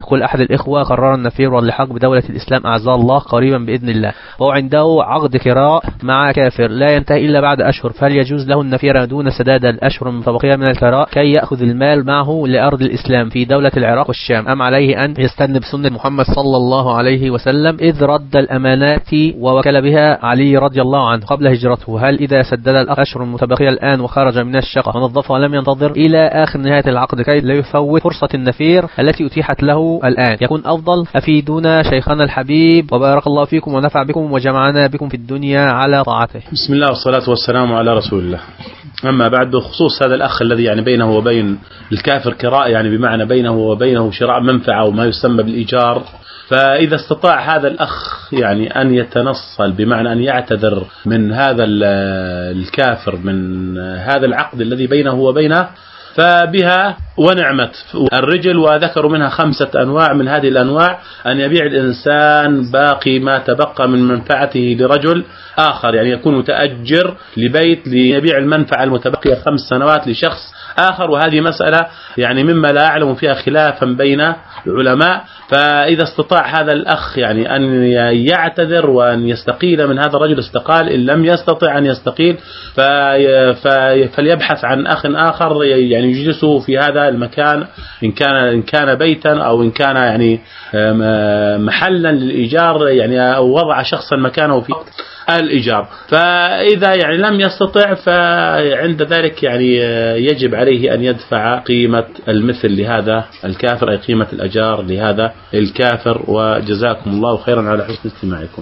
يقول أحد الإخوة: قرر النفير واللحاق بدولة الإسلام أعزها الله قريبا بإذن الله، وهو عنده عقد كراء مع كافر لا ينتهي إلا بعد أشهر، فهل يجوز له النفير دون سداد الأشهر المتبقية من الكراء كي يأخذ المال معه لأرض الإسلام في دولة العراق والشام، أم عليه أن يستنى بسنة محمد صلى الله عليه وسلم إذ رد الأمانات ووكل بها علي رضي الله عنه قبل هجرته؟ هل إذا سدد الأشهر المتبقية الآن وخرج من الشقة ونظفها ولم ينتظر إلى آخر نهاية العقد كي لا يفوت فرصة النفير التي أتيحت له الآن يكون أفضل؟ أفيدونا شيخنا الحبيب، وبارك الله فيكم ونفع بكم وجمعنا بكم في الدنيا على طاعته. بسم الله والصلاة والسلام على رسول الله. أما بعد، بخصوص هذا الأخ الذي يعني بينه وبين الكافر كراء، يعني بمعنى بينه وبينه شراء منفعة وما يسمى بالإيجار، فإذا استطاع هذا الأخ يعني أن يتنصل، بمعنى أن يعتذر من هذا الكافر من هذا العقد الذي بينه وبينه، فبها ونعمت. الرجل وذكروا منها 5 أنواع، من هذه الأنواع أن يبيع الإنسان باقي ما تبقى من منفعته لرجل آخر، يعني يكون متأجر لبيت ليبيع المنفعة المتبقية 5 سنوات لشخص آخر، وهذه مسألة يعني مما لا أعلم فيها خلافا بين العلماء. فإذا استطاع هذا الأخ يعني أن يعتذر وأن يستقيل من هذا الرجل استقال، إن لم يستطع أن يستقيل فليبحث عن أخ آخر يعني يجلسه في هذا المكان، إن كان بيتا أو إن كان يعني محلا للإيجار، يعني أو وضع شخصا مكانه في الإيجار. فإذا يعني لم يستطع فعند ذلك يعني يجب عليه أن يدفع قيمة المثل لهذا الكافر، أي قيمة الأجار لهذا الكافر. وجزاكم الله خيرا على حسن استماعكم.